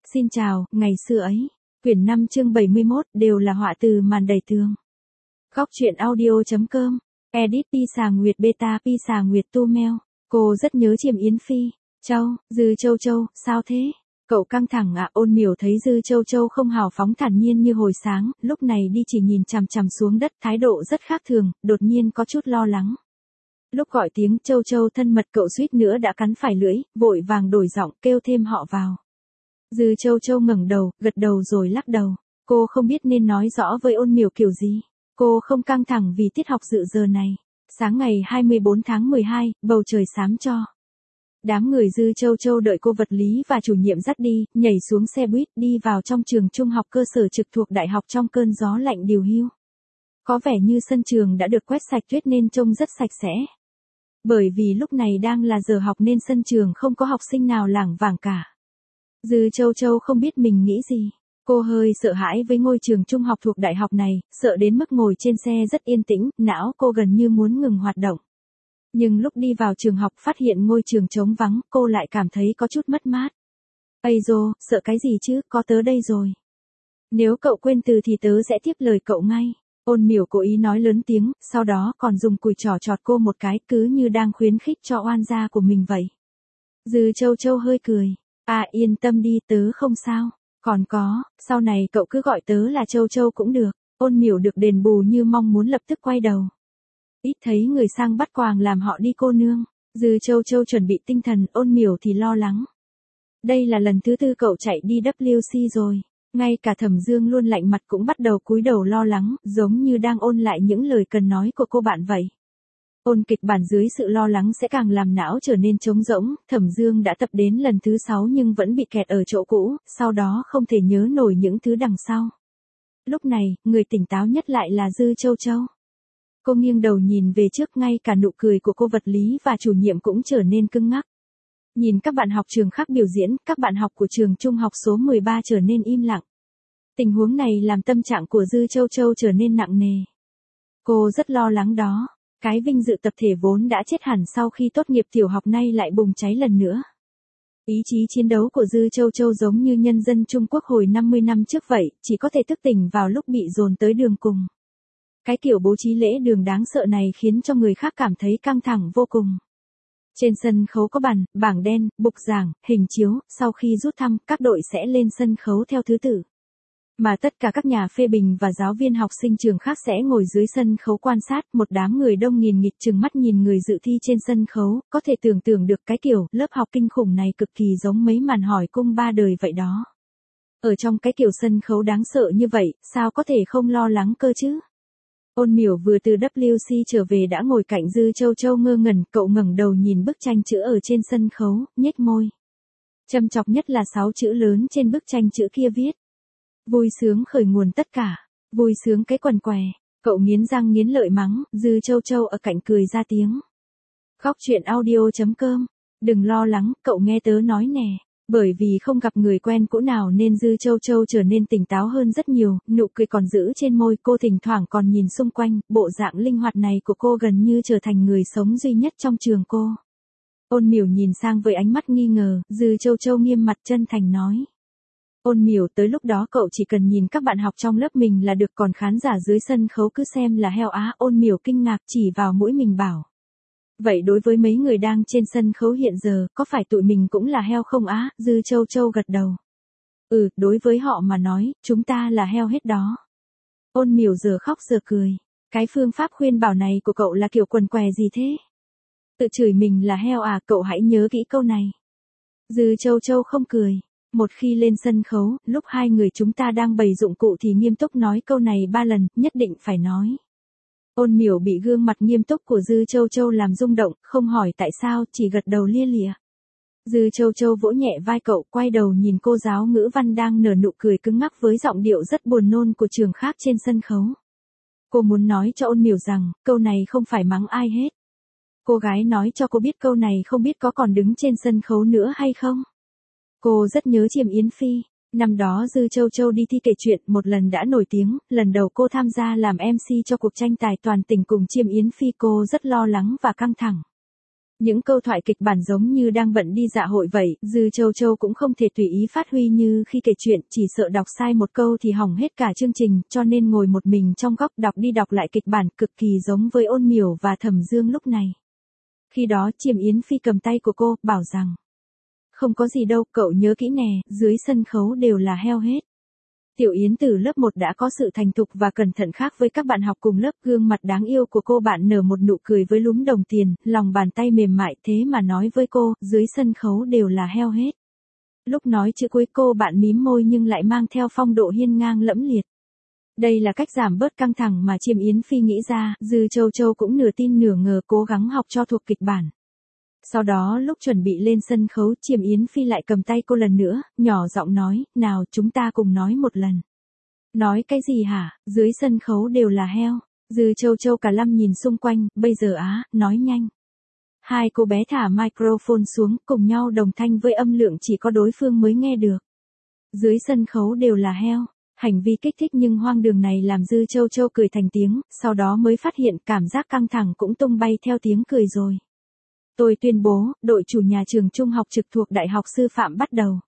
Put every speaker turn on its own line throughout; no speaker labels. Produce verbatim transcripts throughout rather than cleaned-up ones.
Xin chào, ngày xưa ấy. Quyển năm chương bảy mươi mốt đều là họa từ màn đầy tường. Góc truyện audio.com. Edit Pi Xà Nguyệt Beta Pi Xà Nguyệt Tu Meo. Cô rất nhớ Chiêm Yến Phi. Châu, Dư Châu Châu, sao thế? Cậu căng thẳng ạ. Ôn Miểu thấy Dư Châu Châu không hào phóng thản nhiên như hồi sáng, lúc này đi chỉ nhìn chằm chằm xuống đất, thái độ rất khác thường, đột nhiên có chút lo lắng. Lúc gọi tiếng Châu Châu thân mật cậu suýt nữa đã cắn phải lưỡi, vội vàng đổi giọng kêu thêm họ vào. Dư Châu Châu ngẩng đầu, gật đầu rồi lắc đầu. Cô không biết nên nói rõ với Ôn Miểu kiểu gì. Cô không căng thẳng vì tiết học dự giờ này. Sáng ngày hai mươi bốn tháng mười hai, bầu trời xám cho. Đám người Dư Châu Châu đợi cô vật lý và chủ nhiệm dắt đi, nhảy xuống xe buýt đi vào trong trường trung học cơ sở trực thuộc đại học trong cơn gió lạnh điều hiu. Có vẻ như sân trường đã được quét sạch tuyết nên trông rất sạch sẽ. Bởi vì lúc này đang là giờ học nên sân trường không có học sinh nào lảng vảng cả. Dư Châu Châu không biết mình nghĩ gì. Cô hơi sợ hãi với ngôi trường trung học thuộc đại học này, sợ đến mức ngồi trên xe rất yên tĩnh, não cô gần như muốn ngừng hoạt động. Nhưng lúc đi vào trường học phát hiện ngôi trường trống vắng, cô lại cảm thấy có chút mất mát. Ây dô, sợ cái gì chứ, có tớ đây rồi. Nếu cậu quên từ thì tớ sẽ tiếp lời cậu ngay. Ôn Miểu cố ý nói lớn tiếng, sau đó còn dùng cùi trỏ chọt cô một cái, cứ như đang khuyến khích cho oan gia của mình vậy. Dư Châu Châu hơi cười. À yên tâm đi, tớ không sao. Còn có, sau này cậu cứ gọi tớ là Châu Châu cũng được. Ôn Miểu được đền bù như mong muốn lập tức quay đầu. Ít thấy người sang bắt quàng làm họ đi cô nương. Dư Châu Châu chuẩn bị tinh thần, Ôn Miểu thì lo lắng. Đây là lần thứ tư cậu chạy đi W C rồi. Ngay cả Thẩm Dương luôn lạnh mặt cũng bắt đầu cúi đầu lo lắng, giống như đang ôn lại những lời cần nói của cô bạn vậy. Ôn kịch bản dưới sự lo lắng sẽ càng làm não trở nên trống rỗng, Thẩm Dương đã tập đến lần thứ sáu nhưng vẫn bị kẹt ở chỗ cũ, sau đó không thể nhớ nổi những thứ đằng sau. Lúc này, người tỉnh táo nhất lại là Dư Châu Châu. Cô nghiêng đầu nhìn về trước, ngay cả nụ cười của cô vật lý và chủ nhiệm cũng trở nên cứng ngắc. Nhìn các bạn học trường khác biểu diễn, các bạn học của trường trung học số mười ba trở nên im lặng. Tình huống này làm tâm trạng của Dư Châu Châu trở nên nặng nề. Cô rất lo lắng đó. Cái vinh dự tập thể vốn đã chết hẳn sau khi tốt nghiệp tiểu học nay lại bùng cháy lần nữa. Ý chí chiến đấu của Dư Châu Châu giống như nhân dân Trung Quốc hồi năm mươi năm trước vậy, chỉ có thể thức tỉnh vào lúc bị dồn tới đường cùng. Cái kiểu bố trí lễ đường đáng sợ này khiến cho người khác cảm thấy căng thẳng vô cùng. Trên sân khấu có bàn, bảng đen, bục giảng, hình chiếu, sau khi rút thăm, các đội sẽ lên sân khấu theo thứ tự. Mà tất cả các nhà phê bình và giáo viên học sinh trường khác sẽ ngồi dưới sân khấu quan sát, một đám người đông nghìn nghịt trừng mắt nhìn người dự thi trên sân khấu, có thể tưởng tượng được cái kiểu lớp học kinh khủng này cực kỳ giống mấy màn hỏi cung ba đời vậy đó. Ở trong cái kiểu sân khấu đáng sợ như vậy, sao có thể không lo lắng cơ chứ? Ôn Miểu vừa từ W C trở về đã ngồi cạnh Dư Châu Châu ngơ ngẩn, cậu ngẩng đầu nhìn bức tranh chữ ở trên sân khấu, nhếch môi. Châm chọc nhất là sáu chữ lớn trên bức tranh chữ kia viết. Vui sướng khởi nguồn tất cả, vui sướng cái quần què, cậu nghiến răng nghiến lợi mắng, Dư Châu Châu ở cạnh cười ra tiếng. Góc truyện audio.com, đừng lo lắng, cậu nghe tớ nói nè. Bởi vì không gặp người quen cũ nào nên Dư Châu Châu trở nên tỉnh táo hơn rất nhiều, nụ cười còn giữ trên môi, cô thỉnh thoảng còn nhìn xung quanh, bộ dạng linh hoạt này của cô gần như trở thành người sống duy nhất trong trường cô. Ôn Miểu nhìn sang với ánh mắt nghi ngờ, Dư Châu Châu nghiêm mặt chân thành nói. Ôn Miểu, tới lúc đó cậu chỉ cần nhìn các bạn học trong lớp mình là được, còn khán giả dưới sân khấu cứ xem là heo á. Ôn Miểu kinh ngạc chỉ vào mũi mình bảo. Vậy đối với mấy người đang trên sân khấu hiện giờ, có phải tụi mình cũng là heo không á? Dư Châu Châu gật đầu. Ừ, đối với họ mà nói, chúng ta là heo hết đó. Ôn Miểu giờ khóc giờ cười. Cái phương pháp khuyên bảo này của cậu là kiểu quần què gì thế? Tự chửi mình là heo à? Cậu hãy nhớ kỹ câu này. Dư Châu Châu không cười. Một khi lên sân khấu, lúc hai người chúng ta đang bày dụng cụ thì nghiêm túc nói câu này ba lần, nhất định phải nói. Ôn Miểu bị gương mặt nghiêm túc của Dư Châu Châu làm rung động, không hỏi tại sao, chỉ gật đầu lia lịa. Dư Châu Châu vỗ nhẹ vai cậu, quay đầu nhìn cô giáo ngữ văn đang nở nụ cười cứng ngắc với giọng điệu rất buồn nôn của trường khác trên sân khấu. Cô muốn nói cho Ôn Miểu rằng, câu này không phải mắng ai hết. Cô gái nói cho cô biết câu này không biết có còn đứng trên sân khấu nữa hay không. Cô rất nhớ Chiêm Yến Phi. Năm đó Dư Châu Châu đi thi kể chuyện, một lần đã nổi tiếng, lần đầu cô tham gia làm em xê cho cuộc tranh tài toàn tỉnh cùng Chiêm Yến Phi, cô rất lo lắng và căng thẳng. Những câu thoại kịch bản giống như đang bận đi dạ hội vậy, Dư Châu Châu cũng không thể tùy ý phát huy như khi kể chuyện, chỉ sợ đọc sai một câu thì hỏng hết cả chương trình, cho nên ngồi một mình trong góc đọc đi đọc lại kịch bản cực kỳ giống với Ôn Miểu và Thẩm Dương lúc này. Khi đó Chiêm Yến Phi cầm tay của cô, bảo rằng, không có gì đâu, cậu nhớ kỹ nè, dưới sân khấu đều là heo hết. Tiểu Yến từ lớp một đã có sự thành thục và cẩn thận khác với các bạn học cùng lớp, gương mặt đáng yêu của cô bạn nở một nụ cười với lúm đồng tiền, lòng bàn tay mềm mại thế mà nói với cô, dưới sân khấu đều là heo hết. Lúc nói chữ cuối cô bạn mím môi nhưng lại mang theo phong độ hiên ngang lẫm liệt. Đây là cách giảm bớt căng thẳng mà Chiêm Yến Phi nghĩ ra, Dư Châu Châu cũng nửa tin nửa ngờ cố gắng học cho thuộc kịch bản. Sau đó lúc chuẩn bị lên sân khấu, Chiêm Yến Phi lại cầm tay cô lần nữa, nhỏ giọng nói, nào chúng ta cùng nói một lần. Nói cái gì hả, dưới sân khấu đều là heo. Dư Châu Châu cả lâm nhìn xung quanh, bây giờ á, nói nhanh. Hai cô bé thả microphone xuống, cùng nhau đồng thanh với âm lượng chỉ có đối phương mới nghe được. Dưới sân khấu đều là heo. Hành vi kích thích nhưng hoang đường này làm Dư Châu Châu cười thành tiếng, sau đó mới phát hiện cảm giác căng thẳng cũng tung bay theo tiếng cười rồi. Tôi tuyên bố, đội chủ nhà trường trung học trực thuộc Đại học Sư phạm bắt đầu.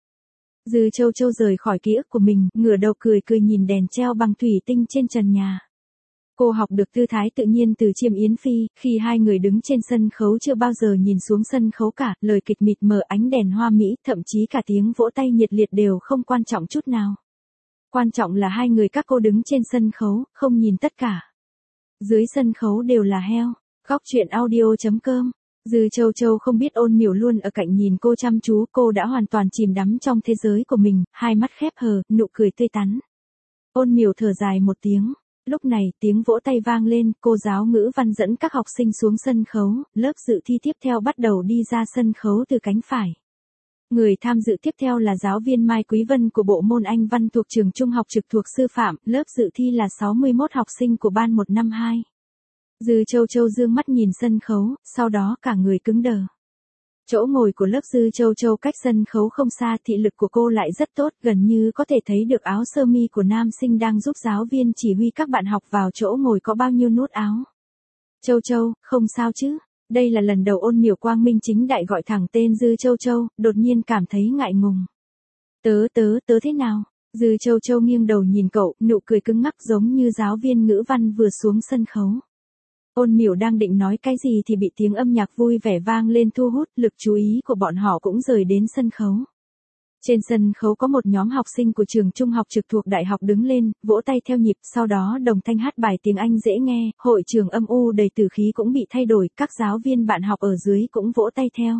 Dư Châu Châu rời khỏi ký ức của mình, ngửa đầu cười cười nhìn đèn treo bằng thủy tinh trên trần nhà. Cô học được tư thái tự nhiên từ Chiêm Yến Phi, khi hai người đứng trên sân khấu chưa bao giờ nhìn xuống sân khấu cả, lời kịch mịt mờ ánh đèn hoa mỹ, thậm chí cả tiếng vỗ tay nhiệt liệt đều không quan trọng chút nào. Quan trọng là hai người các cô đứng trên sân khấu, không nhìn tất cả. Dưới sân khấu đều là heo. Góc truyện audio chấm com. Dư Châu Châu không biết Ôn Miểu luôn ở cạnh nhìn cô chăm chú, cô đã hoàn toàn chìm đắm trong thế giới của mình, hai mắt khép hờ, nụ cười tươi tắn. Ôn Miểu thở dài một tiếng. Lúc này, tiếng vỗ tay vang lên, cô giáo ngữ văn dẫn các học sinh xuống sân khấu, lớp dự thi tiếp theo bắt đầu đi ra sân khấu từ cánh phải. Người tham dự tiếp theo là giáo viên Mai Quý Vân của bộ môn Anh văn thuộc trường trung học trực thuộc sư phạm, lớp dự thi là sáu mươi mốt học sinh của ban một năm hai. Dư Châu Châu dương mắt nhìn sân khấu, sau đó cả người cứng đờ. Chỗ ngồi của lớp Dư Châu Châu cách sân khấu không xa, thị lực của cô lại rất tốt, gần như có thể thấy được áo sơ mi của nam sinh đang giúp giáo viên chỉ huy các bạn học vào chỗ ngồi có bao nhiêu nút áo. Châu Châu, không sao chứ? Đây là lần đầu Ôn Miểu quang minh chính đại gọi thẳng tên Dư Châu Châu, đột nhiên cảm thấy ngại ngùng. Tớ tớ tớ thế nào? Dư Châu Châu nghiêng đầu nhìn cậu, nụ cười cứng ngắc giống như giáo viên ngữ văn vừa xuống sân khấu. Ôn Miểu đang định nói cái gì thì bị tiếng âm nhạc vui vẻ vang lên thu hút, lực chú ý của bọn họ cũng rời đến sân khấu. Trên sân khấu có một nhóm học sinh của trường trung học trực thuộc đại học đứng lên, vỗ tay theo nhịp, sau đó đồng thanh hát bài tiếng Anh dễ nghe, hội trường âm u đầy tử khí cũng bị thay đổi, các giáo viên bạn học ở dưới cũng vỗ tay theo.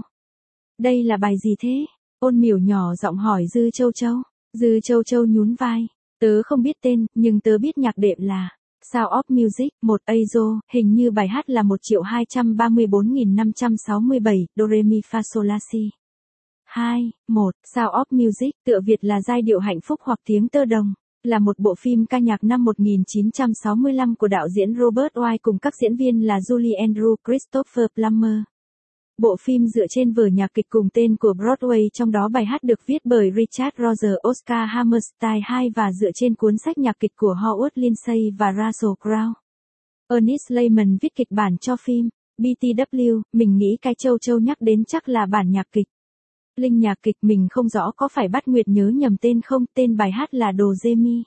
Đây là bài gì thế? Ôn Miểu nhỏ giọng hỏi Dư Châu Châu. Dư Châu Châu nhún vai. Tớ không biết tên, nhưng tớ biết nhạc đệm là Sound of Music, một a ét o, hình như bài hát là một triệu hai trăm ba mươi bốn nghìn năm trăm sáu mươi bảy, Do Re Mi Fa Sol La Si. hai, một, Sound of Music, tựa Việt là giai điệu hạnh phúc hoặc tiếng tơ đồng, là một bộ phim ca nhạc năm một nghìn chín trăm sáu mươi lăm của đạo diễn Robert Wise cùng các diễn viên là Julie Andrews, Christopher Plummer. Bộ phim dựa trên vở nhạc kịch cùng tên của Broadway, trong đó bài hát được viết bởi Richard Roger Oscar Hammerstein hai và dựa trên cuốn sách nhạc kịch của Howard Lindsay và Russell Crowe. Ernest Lehman viết kịch bản cho phim. bê tê vê, mình nghĩ cái Châu Châu nhắc đến chắc là bản nhạc kịch. Linh nhạc kịch mình không rõ có phải Bát Nguyệt nhớ nhầm tên không, tên bài hát là Đồ Dê Mi.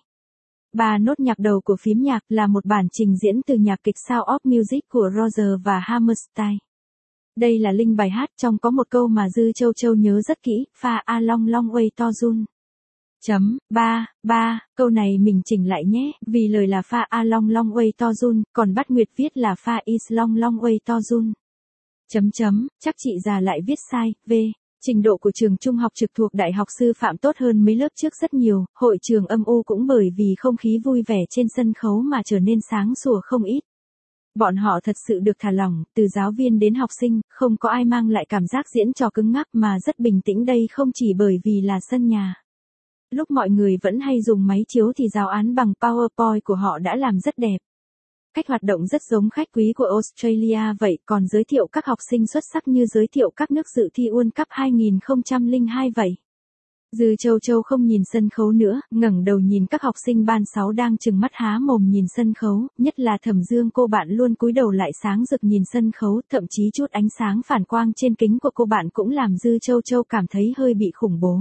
Ba nốt nhạc đầu của phím nhạc là một bản trình diễn từ nhạc kịch Sound of Music của Roger và Hammerstein. Đây là linh bài hát, trong có một câu mà Dư Châu Châu nhớ rất kỹ, pha a long long way to Jun. Chấm, ba, ba, câu này mình chỉnh lại nhé, vì lời là pha a long long way to Jun, còn Bát Nguyệt viết là pha is long long way to Jun. Chấm chấm, chắc chị già lại viết sai, v. Trình độ của trường trung học trực thuộc Đại học Sư phạm tốt hơn mấy lớp trước rất nhiều, hội trường âm u cũng bởi vì không khí vui vẻ trên sân khấu mà trở nên sáng sủa không ít. Bọn họ thật sự được thả lỏng, từ giáo viên đến học sinh, không có ai mang lại cảm giác diễn trò cứng ngắc mà rất bình tĩnh, đây không chỉ bởi vì là sân nhà. Lúc mọi người vẫn hay dùng máy chiếu thì giáo án bằng PowerPoint của họ đã làm rất đẹp. Cách hoạt động rất giống khách quý của Australia vậy, còn giới thiệu các học sinh xuất sắc như giới thiệu các nước dự thi World Cup hai không không hai vậy. Dư Châu Châu không nhìn sân khấu nữa, ngẩng đầu nhìn các học sinh ban sáu đang trừng mắt há mồm nhìn sân khấu, nhất là Thẩm Dương cô bạn luôn cúi đầu lại sáng rực nhìn sân khấu, thậm chí chút ánh sáng phản quang trên kính của cô bạn cũng làm Dư Châu Châu cảm thấy hơi bị khủng bố.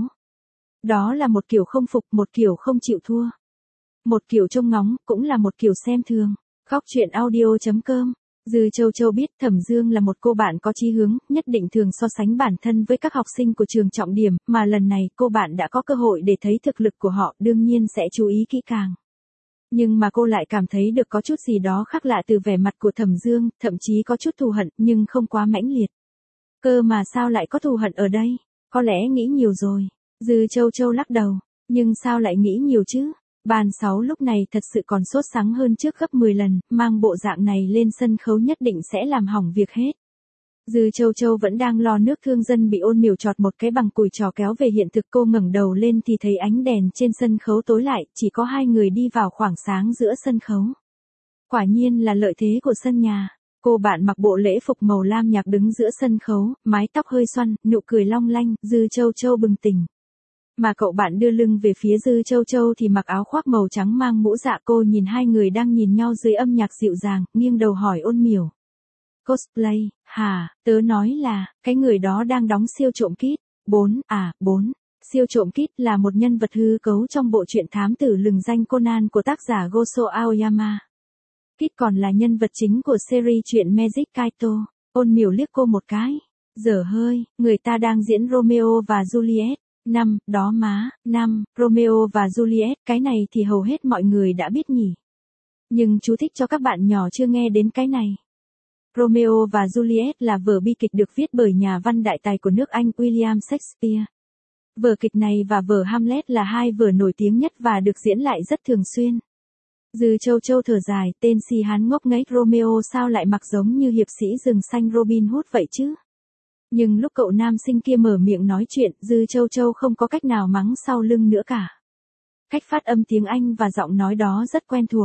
Đó là một kiểu không phục, một kiểu không chịu thua. Một kiểu trông ngóng, cũng là một kiểu xem thường. Góc truyện audio chấm com. Dư Châu Châu biết Thẩm Dương là một cô bạn có chí hướng, nhất định thường so sánh bản thân với các học sinh của trường trọng điểm, mà lần này cô bạn đã có cơ hội để thấy thực lực của họ, đương nhiên sẽ chú ý kỹ càng. Nhưng mà cô lại cảm thấy được có chút gì đó khác lạ từ vẻ mặt của Thẩm Dương, thậm chí có chút thù hận, nhưng không quá mãnh liệt. Cơ mà sao lại có thù hận ở đây? Có lẽ nghĩ nhiều rồi. Dư Châu Châu lắc đầu, nhưng sao lại nghĩ nhiều chứ? Ban sáu lúc này thật sự còn sốt sắng hơn trước gấp mười lần, mang bộ dạng này lên sân khấu nhất định sẽ làm hỏng việc hết. Dư Châu Châu vẫn đang lo nước thương dân bị Ôn Miểu chọt một cái bằng cùi trò kéo về hiện thực, cô ngẩng đầu lên thì thấy ánh đèn trên sân khấu tối lại, chỉ có hai người đi vào khoảng sáng giữa sân khấu. Quả nhiên là lợi thế của sân nhà. Cô bạn mặc bộ lễ phục màu lam nhạt đứng giữa sân khấu, mái tóc hơi xoăn, nụ cười long lanh, Dư Châu Châu bừng tỉnh. Mà cậu bạn đưa lưng về phía Dư Châu Châu thì mặc áo khoác màu trắng mang mũ dạ, cô nhìn hai người đang nhìn nhau dưới âm nhạc dịu dàng, nghiêng đầu hỏi Ôn Miểu. Cosplay, hả, tớ nói là, cái người đó đang đóng siêu trộm Kid. Bốn, à, bốn. Siêu trộm Kid là một nhân vật hư cấu trong bộ truyện thám tử lừng danh Conan của tác giả Gosho Aoyama. Kid còn là nhân vật chính của series truyện Magic Kaito. Ôn Miểu liếc cô một cái. Dở hơi, người ta đang diễn Romeo và Juliet. Năm, đó má, năm, Romeo và Juliet, cái này thì hầu hết mọi người đã biết nhỉ. Nhưng chú thích cho các bạn nhỏ chưa nghe đến cái này. Romeo và Juliet là vở bi kịch được viết bởi nhà văn đại tài của nước Anh William Shakespeare. Vở kịch này và vở Hamlet là hai vở nổi tiếng nhất và được diễn lại rất thường xuyên. Dư Châu Châu thở dài, tên si hán ngốc nghếch Romeo sao lại mặc giống như hiệp sĩ rừng xanh Robin Hood vậy chứ? Nhưng lúc cậu nam sinh kia mở miệng nói chuyện, Dư Châu Châu không có cách nào mắng sau lưng nữa cả. Cách phát âm tiếng Anh và giọng nói đó rất quen thuộc.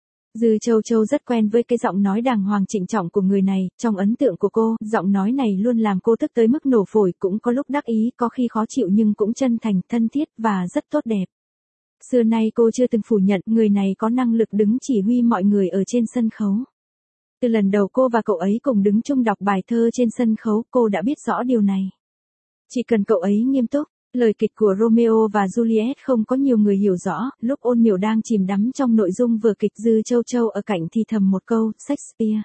Dư Châu Châu rất quen với cái giọng nói đàng hoàng trịnh trọng của người này, trong ấn tượng của cô, giọng nói này luôn làm cô tức tới mức nổ phổi, cũng có lúc đắc ý, có khi khó chịu nhưng cũng chân thành, thân thiết và rất tốt đẹp. Xưa nay cô chưa từng phủ nhận người này có năng lực đứng chỉ huy mọi người ở trên sân khấu. Từ lần đầu cô và cậu ấy cùng đứng chung đọc bài thơ trên sân khấu, cô đã biết rõ điều này. Chỉ cần cậu ấy nghiêm túc, lời kịch của Romeo và Juliet không có nhiều người hiểu rõ, lúc Ôn Miểu đang chìm đắm trong nội dung vở kịch, Dư Châu Châu ở cạnh thì thầm một câu, Shakespeare.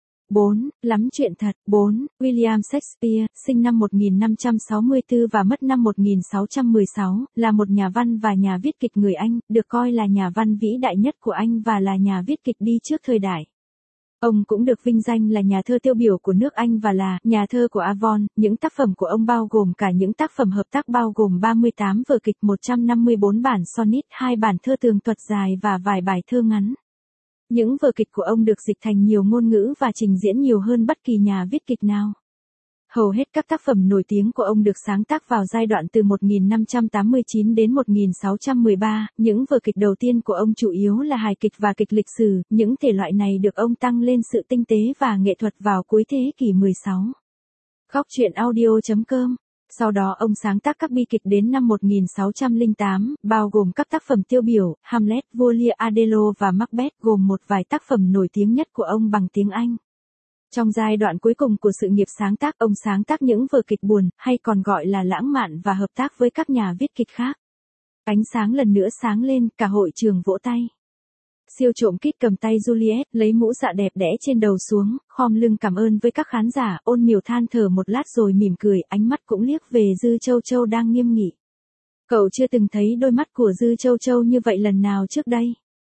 bốn. Lắm chuyện thật. bốn. William Shakespeare, sinh năm một nghìn năm trăm sáu mươi tư và mất năm một nghìn sáu trăm mười sáu, là một nhà văn và nhà viết kịch người Anh, được coi là nhà văn vĩ đại nhất của Anh và là nhà viết kịch đi trước thời đại. Ông cũng được vinh danh là nhà thơ tiêu biểu của nước Anh và là nhà thơ của Avon. Những tác phẩm của ông bao gồm cả những tác phẩm hợp tác bao gồm ba mươi tám vở kịch, một trăm năm mươi bốn bản sonnet, hai bản thơ tường thuật dài và vài bài thơ ngắn. Những vở kịch của ông được dịch thành nhiều ngôn ngữ và trình diễn nhiều hơn bất kỳ nhà viết kịch nào. Hầu hết các tác phẩm nổi tiếng của ông được sáng tác vào giai đoạn từ một nghìn năm trăm tám mươi chín đến một nghìn sáu trăm mười ba, những vở kịch đầu tiên của ông chủ yếu là hài kịch và kịch lịch sử, những thể loại này được ông tăng lên sự tinh tế và nghệ thuật vào cuối thế kỷ mười sáu. Góc truyện audio chấm com. Sau đó ông sáng tác các bi kịch đến năm một nghìn sáu trăm lẻ tám, bao gồm các tác phẩm tiêu biểu, Hamlet, Vua Lear, Othello và Macbeth, gồm một vài tác phẩm nổi tiếng nhất của ông bằng tiếng Anh. Trong giai đoạn cuối cùng của sự nghiệp sáng tác, ông sáng tác những vở kịch buồn, hay còn gọi là lãng mạn và hợp tác với các nhà viết kịch khác. Ánh sáng lần nữa sáng lên, cả hội trường vỗ tay. Siêu trộm Kid cầm tay Juliet, lấy mũ dạ đẹp đẽ trên đầu xuống, khom lưng cảm ơn với các khán giả. Ôn Miểu than thở một lát rồi mỉm cười, ánh mắt cũng liếc về Dư Châu Châu đang nghiêm nghị. Cậu chưa từng thấy đôi mắt của Dư Châu Châu như vậy lần nào trước đây.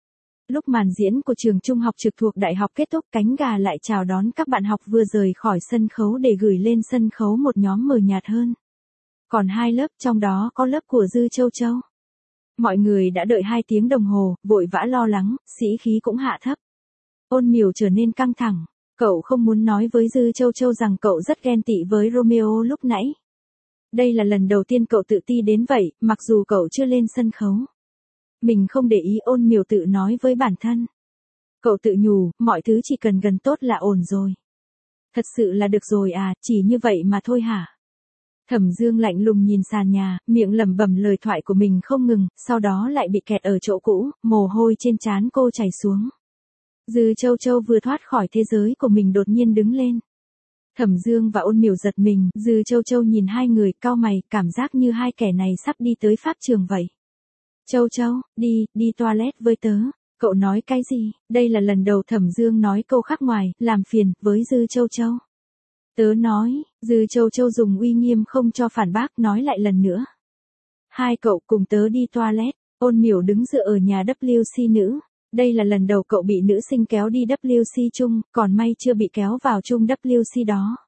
Lúc màn diễn của trường trung học trực thuộc đại học kết thúc, cánh gà lại chào đón các bạn học vừa rời khỏi sân khấu để gửi lên sân khấu một nhóm mờ nhạt hơn. Còn hai lớp, trong đó có lớp của Dư Châu Châu. Mọi người đã đợi hai tiếng đồng hồ, vội vã lo lắng, sĩ khí cũng hạ thấp. Ôn Miểu trở nên căng thẳng. Cậu không muốn nói với Dư Châu Châu rằng cậu rất ghen tị với Romeo lúc nãy. Đây là lần đầu tiên cậu tự ti đến vậy, mặc dù cậu chưa lên sân khấu. Mình không để ý, Ôn Miểu tự nói với bản thân. Cậu tự nhủ, mọi thứ chỉ cần gần tốt là ổn rồi. Thật sự là được rồi à, chỉ như vậy mà thôi hả? Thẩm Dương lạnh lùng nhìn sàn nhà, miệng lẩm bẩm lời thoại của mình không ngừng, sau đó lại bị kẹt ở chỗ cũ, mồ hôi trên trán cô chảy xuống. Dư Châu Châu vừa thoát khỏi thế giới của mình đột nhiên đứng lên. Thẩm Dương và Ôn Miểu giật mình, Dư Châu Châu nhìn hai người, cau mày, cảm giác như hai kẻ này sắp đi tới pháp trường vậy. Châu Châu, đi, đi toilet với tớ. Cậu nói cái gì? Đây là lần đầu Thẩm Dương nói câu khác ngoài, làm phiền, với Dư Châu Châu. Tớ nói, Dư Châu Châu dùng uy nghiêm không cho phản bác, nói lại lần nữa. Hai cậu cùng tớ đi toilet. Ôn Miểu đứng dựa ở nhà W C nữ. Đây là lần đầu cậu bị nữ sinh kéo đi W C chung, còn may chưa bị kéo vào chung W C đó.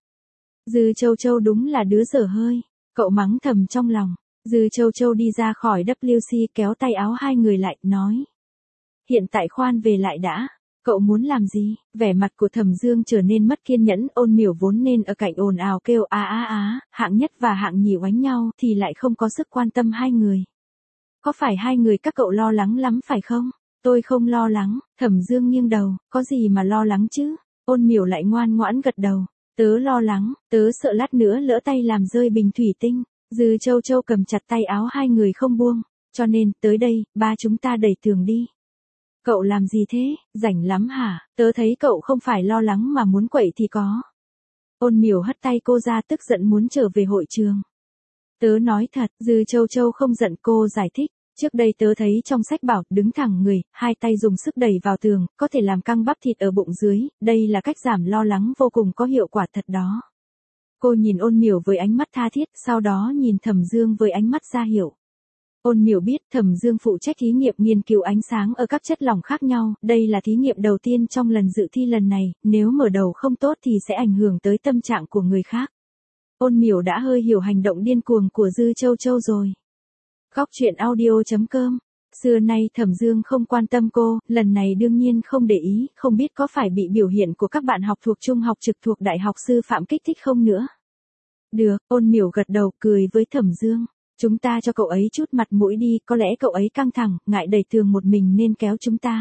Dư Châu Châu đúng là đứa dở hơi. Cậu mắng thầm trong lòng. Dư Châu Châu đi ra khỏi W C kéo tay áo hai người lại, nói. Hiện tại khoan về lại đã. Cậu muốn làm gì? Vẻ mặt của Thẩm Dương trở nên mất kiên nhẫn, Ôn Miểu vốn nên ở cạnh ồn ào kêu á á á, hạng nhất và hạng nhì oánh nhau thì lại không có sức quan tâm hai người. Có phải hai người các cậu lo lắng lắm phải không? Tôi không lo lắng. Thẩm Dương nghiêng đầu, có gì mà lo lắng chứ? Ôn Miểu lại ngoan ngoãn gật đầu. Tớ lo lắng, tớ sợ lát nữa lỡ tay làm rơi bình thủy tinh. Dư Châu Châu cầm chặt tay áo hai người không buông. Cho nên, tới đây, ba chúng ta đẩy tường đi. Cậu làm gì thế, rảnh lắm hả? Tớ thấy cậu không phải lo lắng mà muốn quậy thì có. Ôn Miểu hất tay cô ra, tức giận muốn trở về hội trường. Tớ nói thật, Dư Châu Châu không giận, cô giải thích. Trước đây tớ thấy trong sách bảo, đứng thẳng người, hai tay dùng sức đẩy vào tường, có thể làm căng bắp thịt ở bụng dưới, đây là cách giảm lo lắng vô cùng có hiệu quả thật đó. Cô nhìn Ôn Miểu với ánh mắt tha thiết, sau đó nhìn Thẩm Dương với ánh mắt ra hiệu. Ôn Miểu biết Thẩm Dương phụ trách thí nghiệm nghiên cứu ánh sáng ở các chất lỏng khác nhau, đây là thí nghiệm đầu tiên trong lần dự thi lần này, nếu mở đầu không tốt thì sẽ ảnh hưởng tới tâm trạng của người khác. Ôn Miểu đã hơi hiểu hành động điên cuồng của Dư Châu Châu rồi. Góc truyện audio chấm com. Xưa nay Thẩm Dương không quan tâm cô, lần này đương nhiên không để ý, không biết có phải bị biểu hiện của các bạn học thuộc trung học trực thuộc Đại học Sư phạm kích thích không nữa. Được, Ôn Miểu gật đầu cười với Thẩm Dương. Chúng ta cho cậu ấy chút mặt mũi đi, có lẽ cậu ấy căng thẳng, ngại đẩy tường một mình nên kéo chúng ta.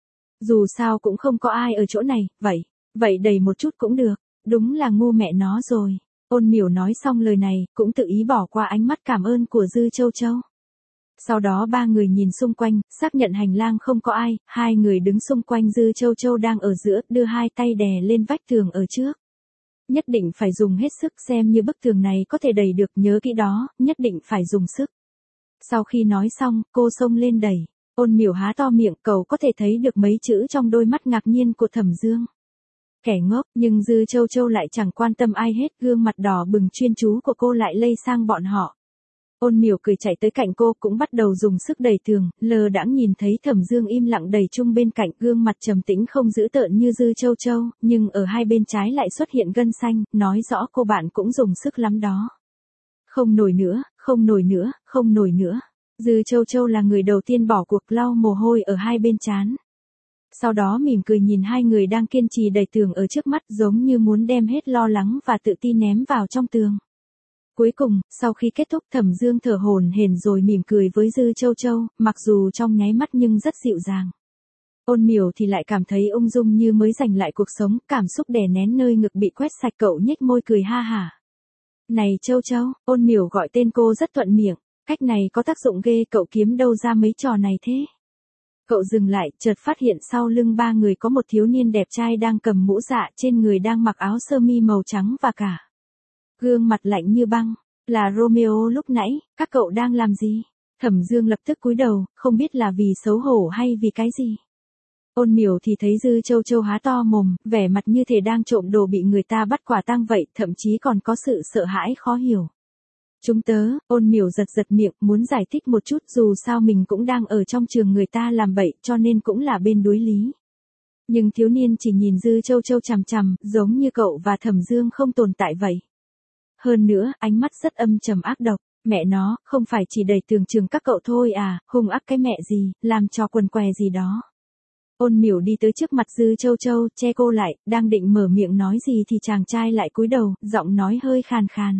Dù sao cũng không có ai ở chỗ này, vậy, vậy đẩy một chút cũng được, đúng là ngu mẹ nó rồi. Ôn Miểu nói xong lời này, cũng tự ý bỏ qua ánh mắt cảm ơn của Dư Châu Châu. Sau đó ba người nhìn xung quanh, xác nhận hành lang không có ai, hai người đứng xung quanh Dư Châu Châu đang ở giữa, đưa hai tay đè lên vách tường ở trước. Nhất định phải dùng hết sức, xem như bức tường này có thể đẩy được, nhớ kỹ đó, nhất định phải dùng sức. Sau khi nói xong, cô xông lên đẩy. Ôn Miểu há to miệng, cậu có thể thấy được mấy chữ trong đôi mắt ngạc nhiên của Thẩm Dương. Kẻ ngốc, nhưng Dư Châu Châu lại chẳng quan tâm ai hết, gương mặt đỏ bừng chuyên chú của cô lại lây sang bọn họ. Ôn Miểu cười chạy tới cạnh cô, cũng bắt đầu dùng sức đẩy tường, lờ đãng nhìn thấy Thẩm Dương im lặng đẩy chung bên cạnh, gương mặt trầm tĩnh không dữ tợn như Dư Châu Châu, nhưng ở hai bên trái lại xuất hiện gân xanh, nói rõ cô bạn cũng dùng sức lắm đó. Không nổi nữa, không nổi nữa, không nổi nữa. Dư Châu Châu là người đầu tiên bỏ cuộc, lau mồ hôi ở hai bên trán. Sau đó mỉm cười nhìn hai người đang kiên trì đẩy tường ở trước mắt, giống như muốn đem hết lo lắng và tự tin ném vào trong tường. Cuối cùng, sau khi kết thúc, Thẩm Dương thở hổn hển rồi mỉm cười với Dư Châu Châu, mặc dù trong nháy mắt nhưng rất dịu dàng. Ôn Miểu thì lại cảm thấy ung dung như mới giành lại cuộc sống, cảm xúc đè nén nơi ngực bị quét sạch, cậu nhếch môi cười ha hả. Này Châu Châu, Ôn Miểu gọi tên cô rất thuận miệng, cách này có tác dụng ghê, cậu kiếm đâu ra mấy trò này thế? Cậu dừng lại, chợt phát hiện sau lưng ba người có một thiếu niên đẹp trai đang cầm mũ dạ, trên người đang mặc áo sơ mi màu trắng và cả gương mặt lạnh như băng. Là Romeo lúc nãy, các cậu đang làm gì? Thẩm Dương lập tức cúi đầu, không biết là vì xấu hổ hay vì cái gì. Ôn Miểu thì thấy Dư Châu Châu há to mồm, vẻ mặt như thể đang trộm đồ bị người ta bắt quả tang vậy, thậm chí còn có sự sợ hãi khó hiểu. Chúng tớ, Ôn Miểu giật giật miệng, muốn giải thích một chút, dù sao mình cũng đang ở trong trường người ta làm bậy, cho nên cũng là bên đối lý. Nhưng thiếu niên chỉ nhìn Dư Châu Châu chằm chằm, giống như cậu và Thẩm Dương không tồn tại vậy. Hơn nữa, ánh mắt rất âm trầm ác độc, mẹ nó, không phải chỉ đẩy tường trường các cậu thôi à, hung ác cái mẹ gì, làm cho quần què gì đó. Ôn Miểu đi tới trước mặt Dư Châu Châu, che cô lại, đang định mở miệng nói gì thì chàng trai lại cúi đầu, giọng nói hơi khàn khàn.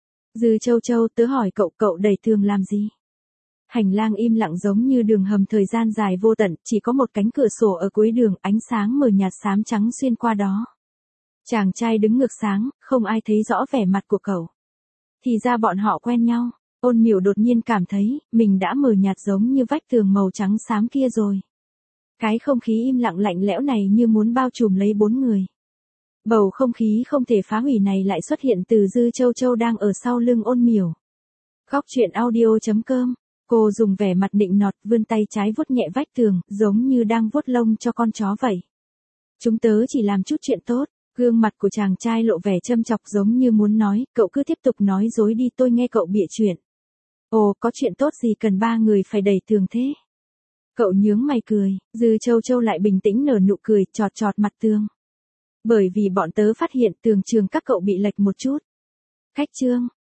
Dư Châu Châu, tớ hỏi cậu, cậu đẩy tường làm gì? Hành lang im lặng giống như đường hầm thời gian dài vô tận, chỉ có một cánh cửa sổ ở cuối đường, ánh sáng mờ nhạt xám trắng xuyên qua đó. Chàng trai đứng ngược sáng, không ai thấy rõ vẻ mặt của cậu. Thì ra bọn họ quen nhau. Ôn Miểu đột nhiên cảm thấy, mình đã mờ nhạt giống như vách tường màu trắng xám kia rồi. Cái không khí im lặng lạnh lẽo này như muốn bao trùm lấy bốn người. Bầu không khí không thể phá hủy này lại xuất hiện từ Dư Châu Châu đang ở sau lưng Ôn Miểu. Góc truyện audio chấm com. Cô dùng vẻ mặt nịnh nọt vươn tay trái vuốt nhẹ vách tường, giống như đang vuốt lông cho con chó vậy. Chúng tớ chỉ làm chút chuyện tốt. Gương mặt của chàng trai lộ vẻ châm chọc giống như muốn nói, cậu cứ tiếp tục nói dối đi, tôi nghe cậu bịa chuyện. Ồ, có chuyện tốt gì cần ba người phải đẩy tường thế? Cậu nhướng mày cười, Dư Châu Châu lại bình tĩnh nở nụ cười, chọt chọt mặt tường. Bởi vì bọn tớ phát hiện tường trường các cậu bị lệch một chút. Khách trương,